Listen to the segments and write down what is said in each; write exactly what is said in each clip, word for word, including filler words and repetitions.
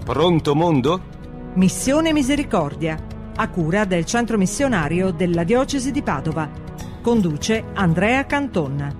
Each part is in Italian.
Pronto mondo? Missione Misericordia, a cura del Centro Missionario della Diocesi di Padova. Conduce Andrea Canton.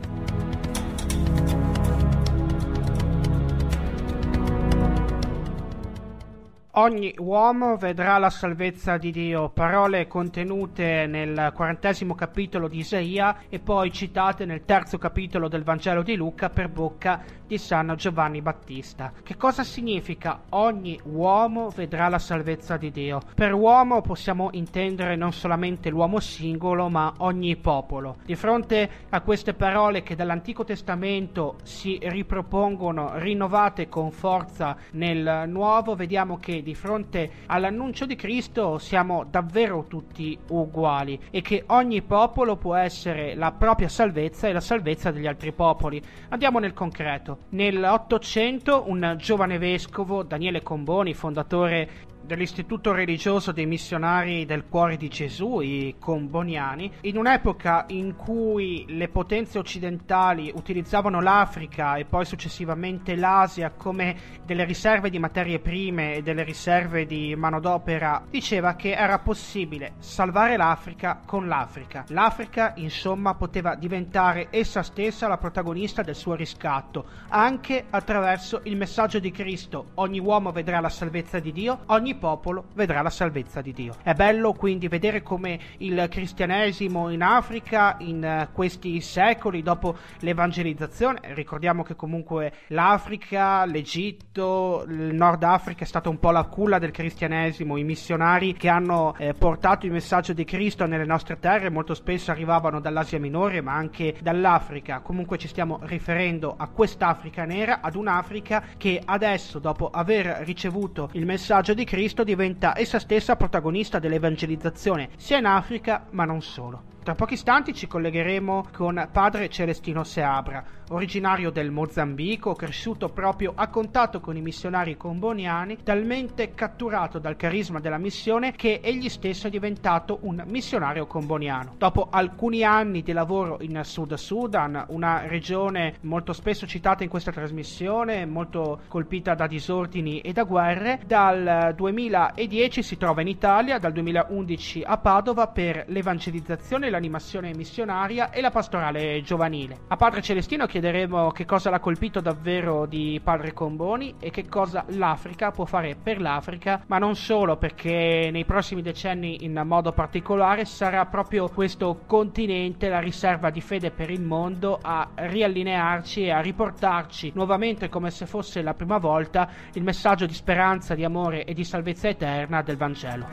Ogni uomo vedrà la salvezza di Dio, parole contenute nel quarantesimo capitolo di Isaia e poi citate nel terzo capitolo del Vangelo di Luca per bocca di San Giovanni Battista. Che cosa significa ogni uomo vedrà la salvezza di Dio? Per uomo possiamo intendere non solamente l'uomo singolo, ma ogni popolo. Di fronte a queste parole che dall'Antico Testamento si ripropongono rinnovate con forza nel Nuovo, vediamo che di fronte all'annuncio di Cristo siamo davvero tutti uguali e che ogni popolo può essere la propria salvezza e la salvezza degli altri popoli. Andiamo nel concreto. Nell'Ottocento un giovane vescovo, Daniele Comboni, fondatore dell'Istituto Religioso dei Missionari del Cuore di Gesù, i Comboniani, in un'epoca in cui le potenze occidentali utilizzavano l'Africa e poi successivamente l'Asia come delle riserve di materie prime e delle riserve di manodopera, diceva che era possibile salvare l'Africa con l'Africa. L'Africa, insomma, poteva diventare essa stessa la protagonista del suo riscatto, anche attraverso il messaggio di Cristo: ogni uomo vedrà la salvezza di Dio, ogni popolo vedrà la salvezza di Dio. È bello quindi vedere come il cristianesimo in Africa in questi secoli dopo l'evangelizzazione, ricordiamo che comunque l'Africa, l'Egitto, il Nord Africa è stata un po' la culla del cristianesimo. I missionari che hanno eh, portato il messaggio di Cristo nelle nostre terre molto spesso arrivavano dall'Asia Minore ma anche dall'Africa. Comunque ci stiamo riferendo a quest'Africa nera, ad un'Africa che adesso, dopo aver ricevuto il messaggio di Cristo, diventa essa stessa protagonista dell'evangelizzazione sia in Africa ma non solo. Tra pochi istanti ci collegheremo con padre Celestino Seabra, originario del Mozambico, cresciuto proprio a contatto con i missionari comboniani, talmente catturato dal carisma della missione che egli stesso è diventato un missionario comboniano. Dopo alcuni anni di lavoro in Sud Sudan, una regione molto spesso citata in questa trasmissione, molto colpita da disordini e da guerre, dal duemiladieci si trova in Italia, dal duemilaundici a Padova per l'evangelizzazione, l'animazione missionaria e la pastorale giovanile. A padre Celestino chiederemo che cosa l'ha colpito davvero di padre Comboni e che cosa l'Africa può fare per l'Africa, ma non solo, perché nei prossimi decenni in modo particolare sarà proprio questo continente la riserva di fede per il mondo a riallinearci e a riportarci nuovamente, come se fosse la prima volta, il messaggio di speranza, di amore e di salvezza eterna del Vangelo.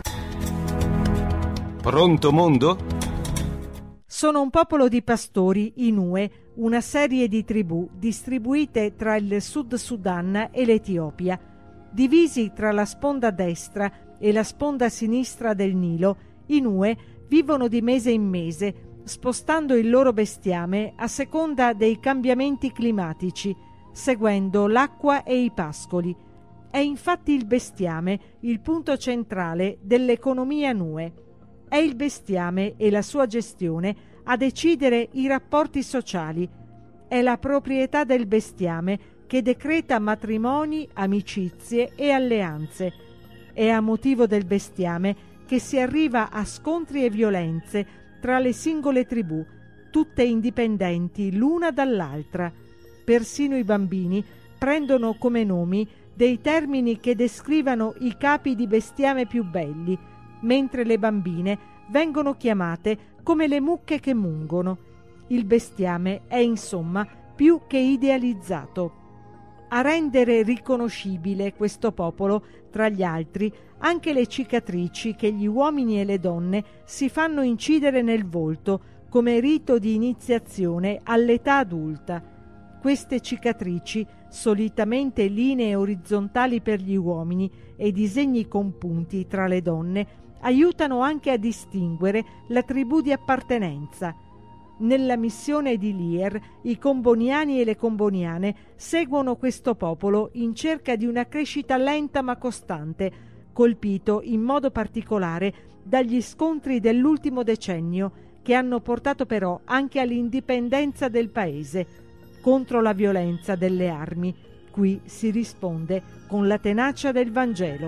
Pronto mondo? Sono un popolo di pastori, i Nue, una serie di tribù distribuite tra il Sud Sudan e l'Etiopia. Divisi tra la sponda destra e la sponda sinistra del Nilo, i Nue vivono di mese in mese, spostando il loro bestiame a seconda dei cambiamenti climatici, seguendo l'acqua e i pascoli. È infatti il bestiame il punto centrale dell'economia Nue. È il bestiame e la sua gestione a decidere i rapporti sociali. È la proprietà del bestiame che decreta matrimoni, amicizie e alleanze. È a motivo del bestiame che si arriva a scontri e violenze tra le singole tribù, tutte indipendenti l'una dall'altra. Persino i bambini prendono come nomi dei termini che descrivano i capi di bestiame più belli, mentre le bambine vengono chiamate come le mucche che mungono. Il bestiame è insomma più che idealizzato. A rendere riconoscibile questo popolo tra gli altri anche le cicatrici che gli uomini e le donne si fanno incidere nel volto come rito di iniziazione all'età adulta. Queste cicatrici, solitamente linee orizzontali per gli uomini e disegni con punti tra le donne, aiutano anche a distinguere la tribù di appartenenza. Nella missione di Lier, i comboniani e le comboniane seguono questo popolo in cerca di una crescita lenta ma costante, colpito in modo particolare dagli scontri dell'ultimo decennio, che hanno portato però anche all'indipendenza del paese, contro la violenza delle armi. qui si risponde con la tenacia del Vangelo.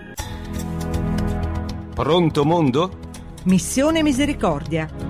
Pronto mondo? Missione Misericordia.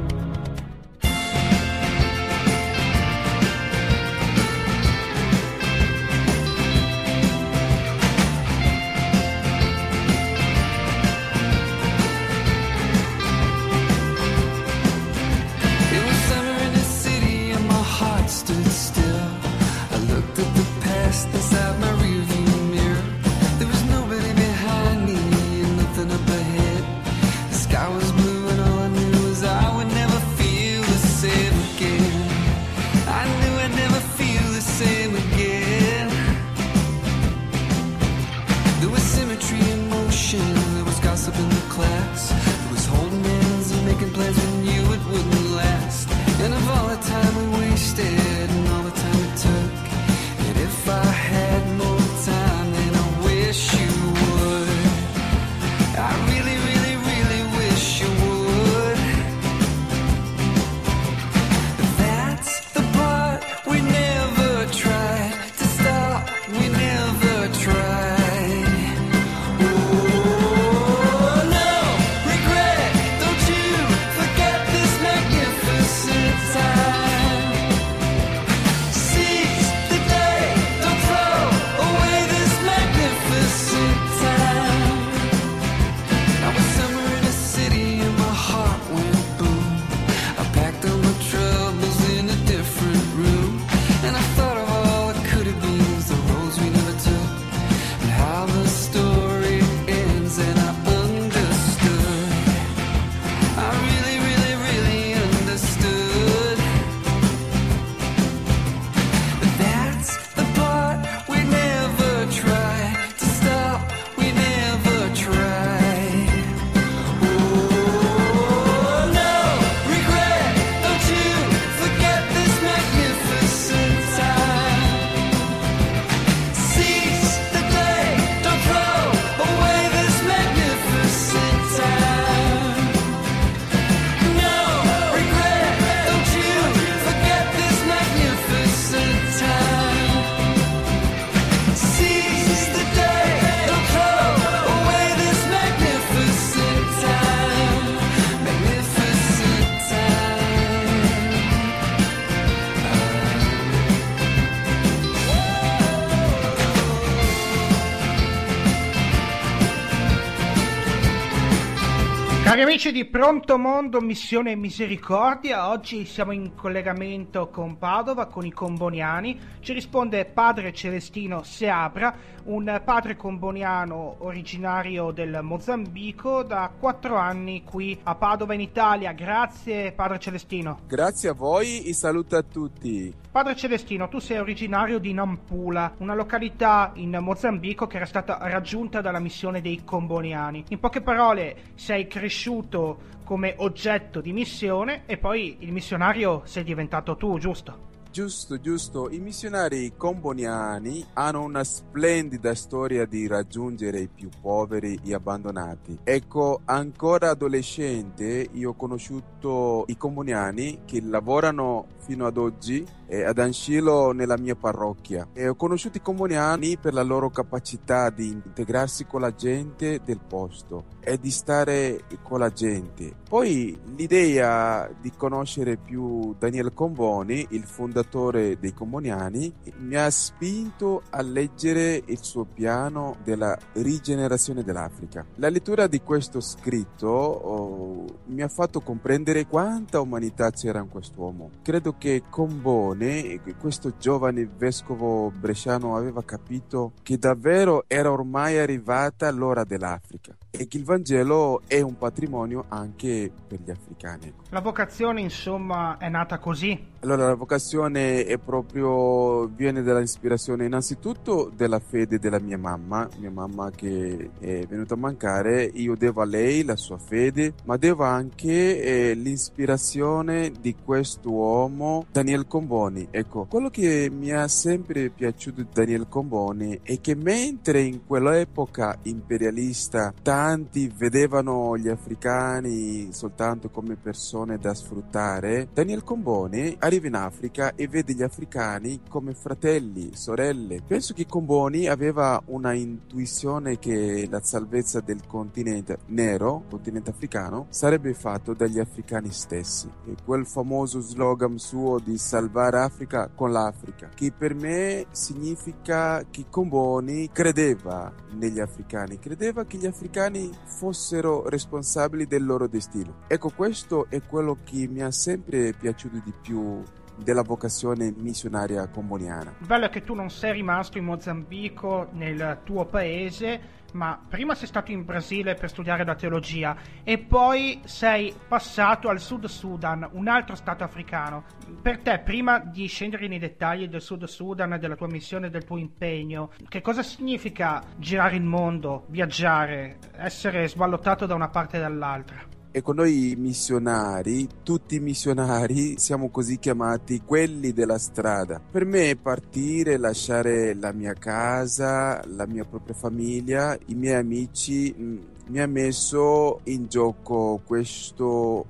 Cari amici di Pronto Mondo, Missione Misericordia, oggi siamo in collegamento con Padova, con i comboniani. Ci risponde padre Celestino Seabra, un padre comboniano originario del Mozambico, da quattro anni qui a Padova in Italia. Grazie padre Celestino. Grazie a voi e saluto a tutti. Padre Celestino, tu sei originario di Nampula, una località in Mozambico che era stata raggiunta dalla missione dei comboniani. In poche parole, sei cresciuto come oggetto di missione e poi il missionario sei diventato tu, giusto? Giusto, giusto. I missionari comboniani hanno una splendida storia di raggiungere i più poveri e abbandonati. Ecco, ancora adolescente io ho conosciuto i comboniani che lavorano fino ad oggi eh, ad Ancilo nella mia parrocchia, e ho conosciuto i comboniani per la loro capacità di integrarsi con la gente del posto e di stare con la gente. Poi l'idea di conoscere più Daniel Comboni, il fondatore dei comboniani, mi ha spinto a leggere il suo piano della rigenerazione dell'Africa. La lettura di questo scritto oh, mi ha fatto comprendere quanta umanità c'era in quest'uomo. Credo che Comboni, questo giovane vescovo bresciano, aveva capito che davvero era ormai arrivata l'ora dell'Africa e che il Vangelo è un patrimonio anche per gli africani. La vocazione, insomma, è nata così? Allora, la vocazione è proprio, viene dall'ispirazione innanzitutto della fede della mia mamma, mia mamma che è venuta a mancare. Io devo a lei la sua fede, ma devo anche eh, l'ispirazione di questo uomo, Daniel Comboni. Ecco, quello che mi ha sempre piaciuto di Daniel Comboni è che mentre in quell'epoca imperialista tanti vedevano gli africani soltanto come persone da sfruttare, Daniel Comboni arriva in Africa e vede gli africani come fratelli, sorelle. Penso che Comboni aveva una intuizione che la salvezza del continente nero, continente africano, sarebbe fatto dagli africani stessi. E quel famoso slogan suo di salvare Africa con l'Africa, che per me significa che Comboni credeva negli africani, credeva che gli africani fossero responsabili del loro destino. Ecco, questo è quello che mi ha sempre piaciuto di più della vocazione missionaria comboniana. Il bello è che tu non sei rimasto in Mozambico, nel tuo paese, ma prima sei stato in Brasile per studiare la teologia e poi sei passato al Sud Sudan, un altro stato africano. Per te, prima di scendere nei dettagli del Sud Sudan, della tua missione, del tuo impegno, che cosa significa girare il mondo, viaggiare, essere sballottato da una parte e dall'altra? Ecco, noi missionari, tutti i missionari, siamo così chiamati quelli della strada. Per me partire, lasciare la mia casa, la mia propria famiglia, i miei amici, mh, mi ha messo in gioco questo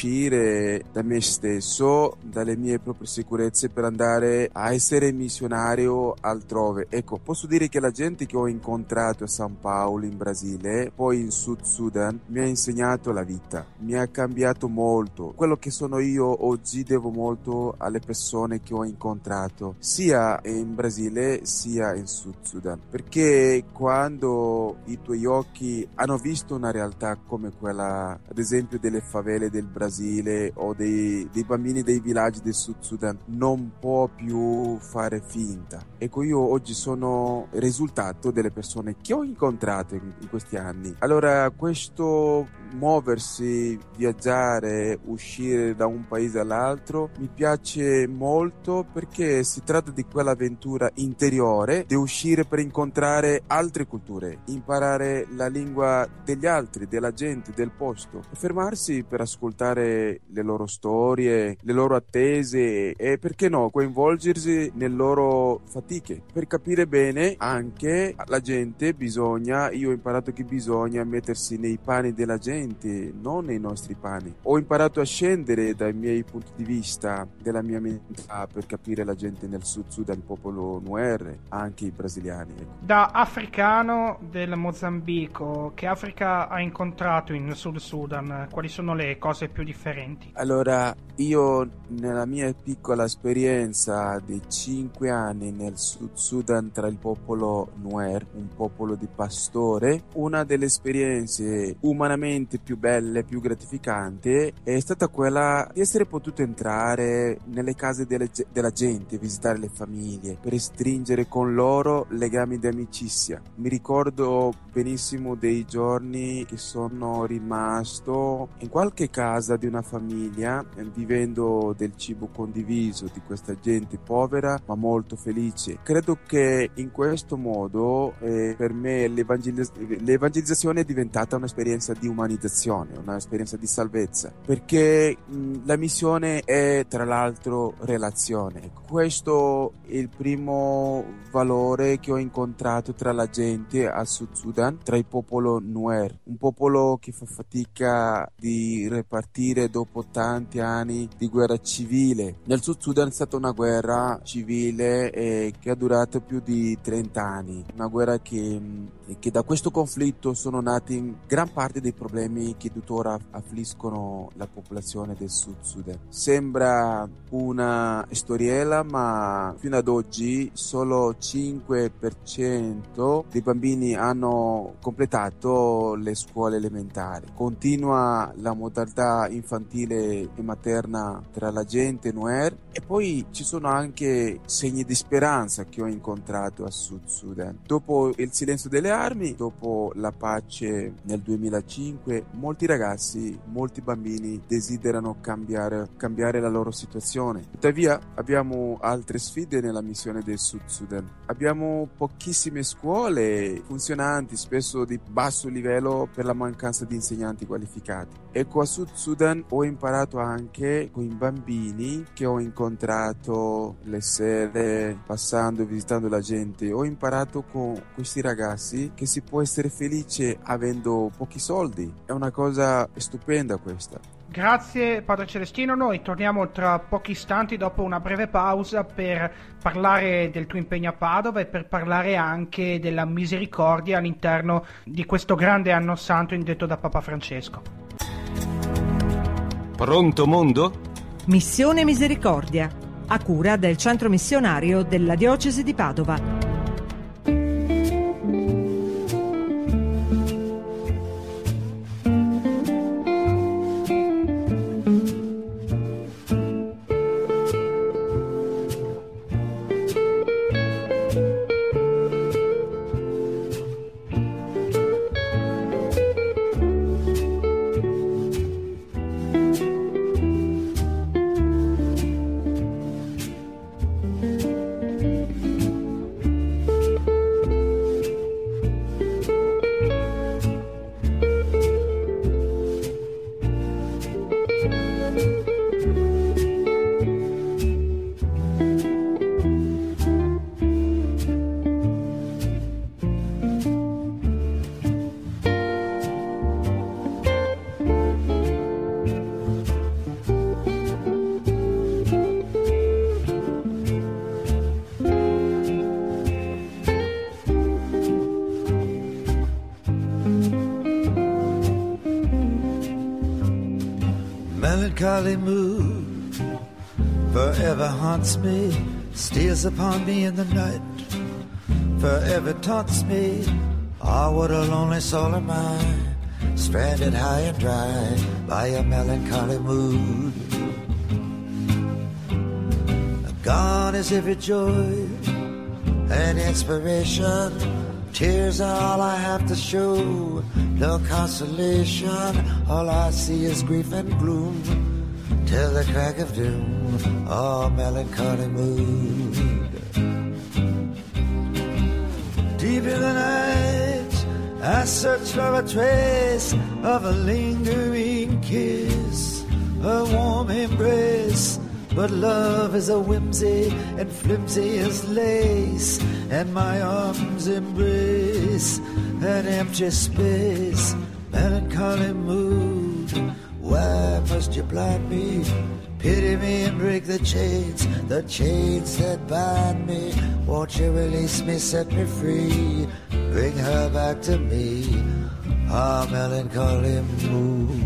uscire da me stesso, dalle mie proprie sicurezze per andare a essere missionario altrove. Ecco, posso dire che la gente che ho incontrato a San Paolo in Brasile, poi in Sud Sudan, mi ha insegnato la vita, mi ha cambiato molto. Quello che sono io oggi devo molto alle persone che ho incontrato, sia in Brasile sia in Sud Sudan, perché quando i tuoi occhi hanno visto visto una realtà come quella, ad esempio, delle favele del Brasile o dei, dei bambini dei villaggi del Sud Sudan, non può più fare finta. Ecco, io oggi sono il risultato delle persone che ho incontrato in, in questi anni. Allora, questo muoversi, viaggiare, uscire da un paese all'altro mi piace molto, perché si tratta di quell'avventura interiore di uscire per incontrare altre culture, imparare la lingua degli altri, della gente, del posto, e fermarsi per ascoltare le loro storie, le loro attese e, perché no, coinvolgersi nelle loro fatiche. Per capire bene anche la gente bisogna, io ho imparato che bisogna mettersi nei panni della gente, non nei nostri panni. Ho imparato a scendere dai miei punti di vista, della mia mentalità, per capire la gente nel Sud Sudan, il popolo Nuer, anche i brasiliani. Da africano del Mozambico, che Africa ha incontrato in Sud Sudan? Quali sono le cose più differenti? Allora, io nella mia piccola esperienza di cinque anni nel Sud Sudan tra il popolo Nuer, un popolo di pastore, una delle esperienze umanamente più belle, più gratificanti è stata quella di essere potuto entrare nelle case delle, della gente, visitare le famiglie, per stringere con loro legami di amicizia. Mi ricordo benissimo dei giorni che sono rimasto in qualche casa di una famiglia, vivendo del cibo condiviso di questa gente povera ma molto felice. Credo che in questo modo eh, per me l'evangelizz- l'evangelizzazione è diventata un'esperienza di umanizzazione, un'esperienza di salvezza, perché mh, la missione è tra l'altro relazione. Questo è il primo valore che ho incontrato tra la gente al Sud Sudan, tra il popolo Nuer, un popolo che fa fatica di ripartire dopo tanti anni di guerra civile. Nel Sud Sudan è stata una guerra civile eh, che ha durato più di trenta anni, una guerra che, che da questo conflitto sono nati gran parte dei problemi che tuttora affliggono la popolazione del Sud Sudan. Sembra una storiella, ma fino ad oggi solo cinque per cento dei bambini hanno completato le scuole elementari. Continua la modalità infantile e materna tra la gente Nuer, e poi ci sono anche segni di speranza che ho incontrato a Sud Sudan. Dopo il silenzio delle armi, dopo la pace nel duemilacinque, molti ragazzi, molti bambini desiderano cambiare, cambiare la loro situazione. Tuttavia abbiamo altre sfide nella missione del Sud Sudan. Abbiamo pochissime scuole funzionanti, spesso di basso livello per la mancanza di insegnanti qualificati. Ecco, a Sud Sudan ho imparato anche con i bambini che ho incontrato le sere, passando e visitando la gente. Ho imparato con questi ragazzi che si può essere felice avendo pochi soldi. È una cosa stupenda questa. Grazie Padre Celestino, noi torniamo tra pochi istanti dopo una breve pausa per parlare del tuo impegno a Padova e per parlare anche della misericordia all'interno di questo grande anno santo indetto da Papa Francesco. Pronto mondo? Missione Misericordia, a cura del Centro Missionario della Diocesi di Padova. Melancholy mood forever haunts me, steals upon me in the night, forever taunts me. Ah, what a lonely soul am I, stranded high and dry by a melancholy mood. Gone is every joy and inspiration, tears are all I have to show, no consolation, all I see is grief and gloom, till the crack of doom, oh melancholy mood. Deep in the night, I search for a trace of a lingering kiss, a warm embrace, but love is a whimsy and flimsy as lace, and my arms embrace an empty space. Melancholy mood, why must you blind me? Pity me and break the chains, the chains that bind me. Won't you release me, set me free, bring her back to me, ah, melancholy mood.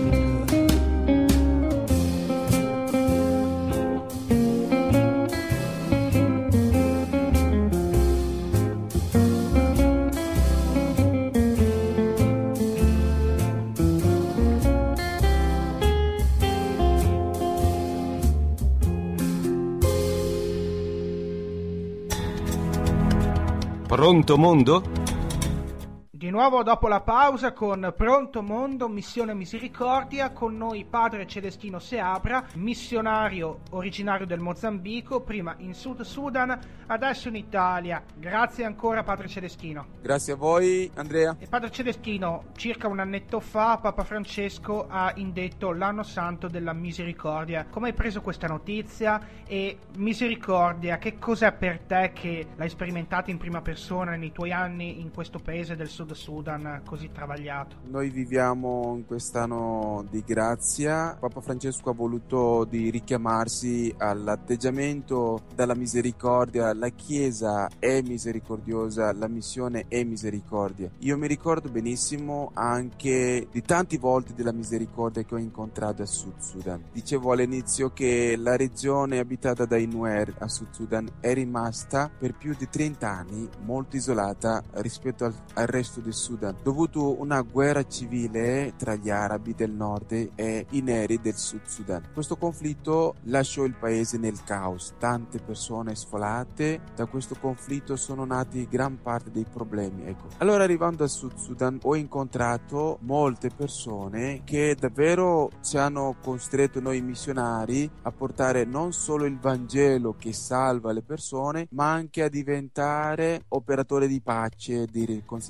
Pronto mondo? Di nuovo dopo la pausa con Pronto Mondo, Missione Misericordia, con noi Padre Celestino Seabra, missionario originario del Mozambico, prima in Sud Sudan, adesso in Italia. Grazie ancora Padre Celestino. Grazie a voi Andrea. E Padre Celestino, circa un annetto fa Papa Francesco ha indetto l'anno santo della misericordia. Come hai preso questa notizia? E misericordia, che cos'è per te che l'hai sperimentato in prima persona nei tuoi anni in questo paese del Sud Sudan così travagliato? Noi viviamo in quest'anno di grazia. Papa Francesco ha voluto di richiamarsi all'atteggiamento della misericordia. La Chiesa è misericordiosa, la missione è misericordia. Io mi ricordo benissimo anche di tanti volti della misericordia che ho incontrato a Sud Sudan. Dicevo all'inizio che la regione abitata dai Nuer a Sud Sudan è rimasta per più di trenta anni molto isolata rispetto al, al resto del Sudan, dovuto a una guerra civile tra gli arabi del nord e i neri del Sud Sudan. Questo conflitto lasciò il paese nel caos, tante persone sfolate. Da questo conflitto sono nati gran parte dei problemi, ecco. Allora, arrivando al Sud Sudan, ho incontrato molte persone che davvero ci hanno costretto noi missionari a portare non solo il Vangelo che salva le persone, ma anche a diventare operatori di pace e di riconciliazione tra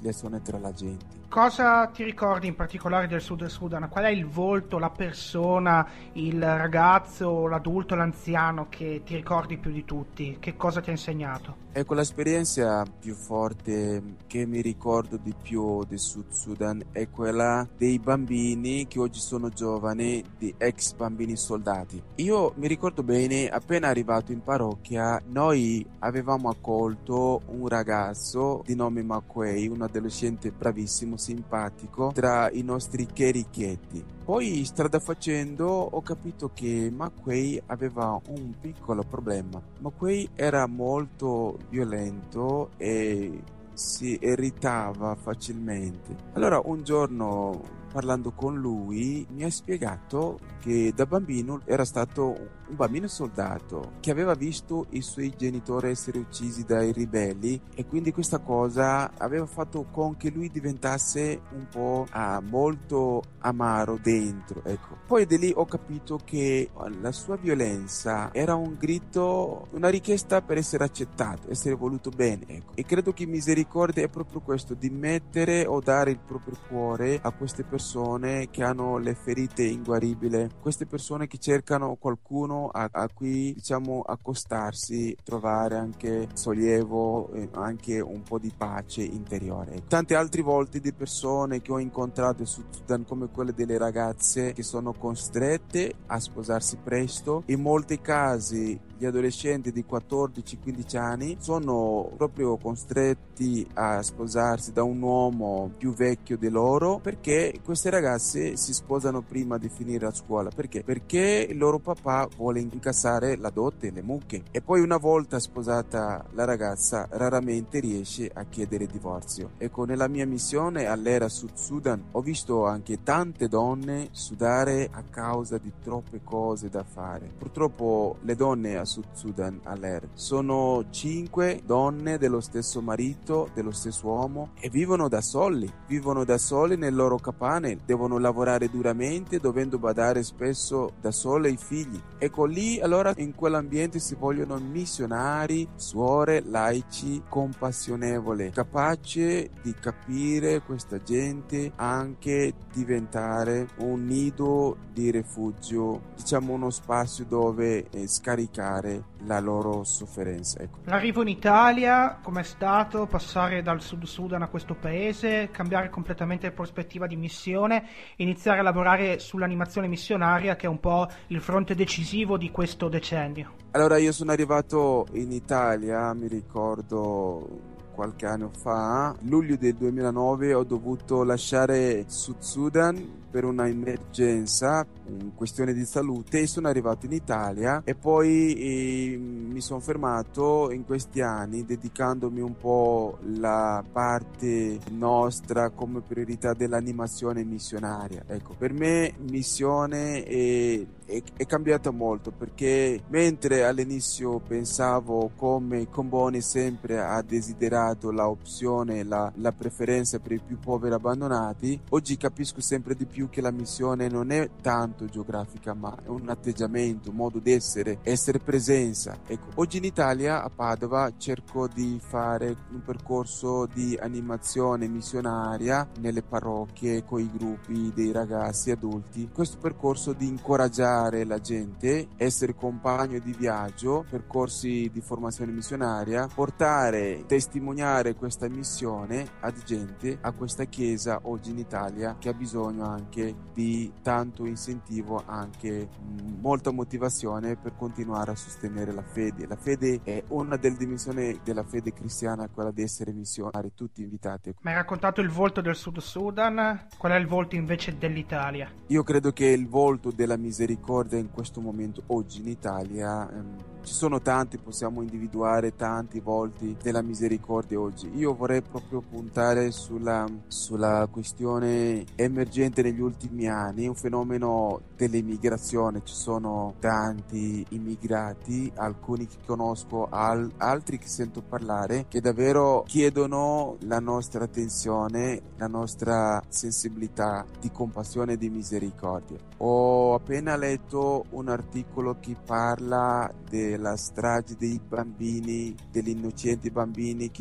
tra la gente. Cosa ti ricordi in particolare del Sud Sudan? Qual è il volto, la persona, il ragazzo, l'adulto, l'anziano che ti ricordi più di tutti? Che cosa ti ha insegnato? Ecco, l'esperienza più forte che mi ricordo di più del Sud Sudan è quella dei bambini che oggi sono giovani, di ex bambini soldati. Io mi ricordo bene, appena arrivato in parrocchia, noi avevamo accolto un ragazzo di nome Makwei, un adolescente bravissimo, simpatico, tra i nostri cherichetti. Poi, strada facendo, ho capito che Makwei aveva un piccolo problema. Makwei era molto violento e si irritava facilmente. Allora, un giorno, parlando con lui, mi ha spiegato che da bambino era stato un bambino soldato che aveva visto i suoi genitori essere uccisi dai ribelli, e quindi questa cosa aveva fatto con che lui diventasse un po' ah, molto amaro dentro, ecco. Poi di lì ho capito che la sua violenza era un grido, una richiesta per essere accettato, essere voluto bene, ecco. E credo che misericordia è proprio questo, di mettere o dare il proprio cuore a queste persone che hanno le ferite inguaribili, queste persone che cercano qualcuno a, a cui, diciamo, accostarsi, trovare anche sollievo e anche un po' di pace interiore. Tante altre volte di persone che ho incontrato su Sudan, come quelle delle ragazze che sono costrette a sposarsi presto. In molti casi gli adolescenti di quattordici quindici anni sono proprio costretti a sposarsi da un uomo più vecchio di loro, perché queste ragazze si sposano prima di finire la scuola. Perché? Perché il loro papà vuole incassare la dote, le mucche, e poi una volta sposata la ragazza raramente riesce a chiedere divorzio. Ecco, nella mia missione all'era Sud Sudan ho visto anche tante donne sudare a causa di troppe cose da fare. Purtroppo le donne a Sud Sudan all'era sono cinque donne dello stesso marito, dello stesso uomo, e vivono da soli, vivono da soli nelle loro capanne, devono lavorare duramente, dovendo badare spesso da sole ai figli. Ecco, lì allora in quell'ambiente si vogliono missionari, suore, laici, compassionevoli, capaci di capire questa gente, anche diventare un nido di rifugio, diciamo uno spazio dove eh, scaricare la loro sofferenza. Ecco. L'arrivo in Italia, com'è stato passare dal Sud Sudan a questo paese, cambiare completamente prospettiva di missione, iniziare a lavorare sull'animazione missionaria, che è un po' il fronte decisivo di questo decennio? Allora, io sono arrivato in Italia, mi ricordo qualche anno fa, luglio del duemilanove, ho dovuto lasciare Sud Sudan per una emergenza, in questione di salute, e sono arrivato in Italia e poi eh, mi sono fermato in questi anni dedicandomi un po' la parte nostra come priorità dell'animazione missionaria. Ecco, per me missione è, è, è cambiata molto, perché mentre all'inizio pensavo come Comboni sempre ha desiderato la opzione, la, la preferenza per i più poveri abbandonati, oggi capisco sempre di più che la missione non è tanto geografica, ma è un atteggiamento, un modo di essere, essere presenza. Ecco, oggi in Italia, a Padova, cerco di fare un percorso di animazione missionaria nelle parrocchie con i gruppi dei ragazzi adulti. Questo percorso di incoraggiare la gente, essere compagno di viaggio, percorsi di formazione missionaria, portare, testimoniare questa missione a gente, a questa chiesa oggi in Italia che ha bisogno anche di tanto incentivo, anche mh, molta motivazione per continuare a sostenere la fede. La fede è una delle dimensioni della fede cristiana, quella di essere missionari, tutti invitati. Mi hai raccontato il volto del Sud Sudan, qual è il volto invece dell'Italia? Io credo che il volto della misericordia in questo momento oggi in Italia, ehm, ci sono tanti, possiamo individuare tanti volti della misericordia oggi. Io vorrei proprio puntare sulla, sulla questione emergente negli ultimi anni, un fenomeno dell'immigrazione. Ci sono tanti immigrati, alcuni che conosco, al, altri che sento parlare, che davvero chiedono la nostra attenzione, la nostra sensibilità di compassione e di misericordia. Ho appena letto un articolo che parla della strage dei bambini, degli innocenti bambini che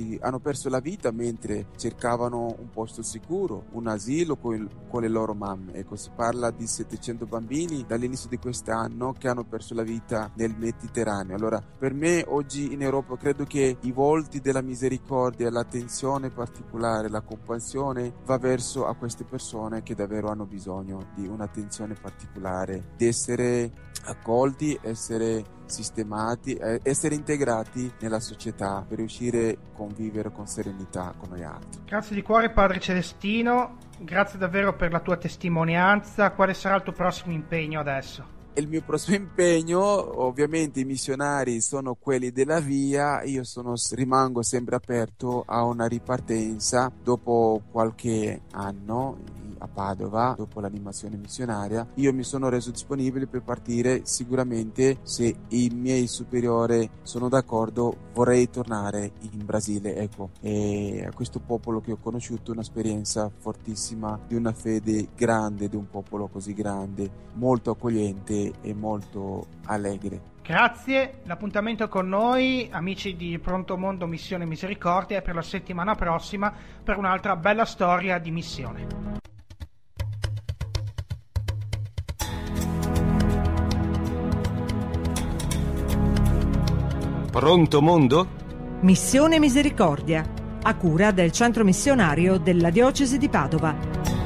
molti hanno perso la vita mentre cercavano un posto sicuro, un asilo con, con le loro mamme. Ecco, si parla di settecento bambini dall'inizio di quest'anno che hanno perso la vita nel Mediterraneo. Allora, per me oggi in Europa credo che i volti della misericordia, l'attenzione particolare, la compassione va verso a queste persone che davvero hanno bisogno di un'attenzione particolare, di essere accolti, essere sistemati, essere integrati nella società per riuscire a convivere con serenità con noi altri. Grazie di cuore, Padre Celestino, grazie davvero per la tua testimonianza. Quale sarà il tuo prossimo impegno adesso? Il mio prossimo impegno, ovviamente i missionari sono quelli della via, io sono, rimango sempre aperto a una ripartenza dopo qualche anno a Padova, dopo l'animazione missionaria. Io mi sono reso disponibile per partire, sicuramente se i miei superiori sono d'accordo vorrei tornare in Brasile, ecco, e a questo popolo che ho conosciuto un'esperienza fortissima di una fede grande, di un popolo così grande, molto accogliente e molto allegre. Grazie, l'appuntamento con noi, amici di Pronto Mondo Missione Misericordia, è per la settimana prossima per un'altra bella storia di missione. Pronto Mondo? Missione Misericordia, a cura del Centro Missionario della Diocesi di Padova.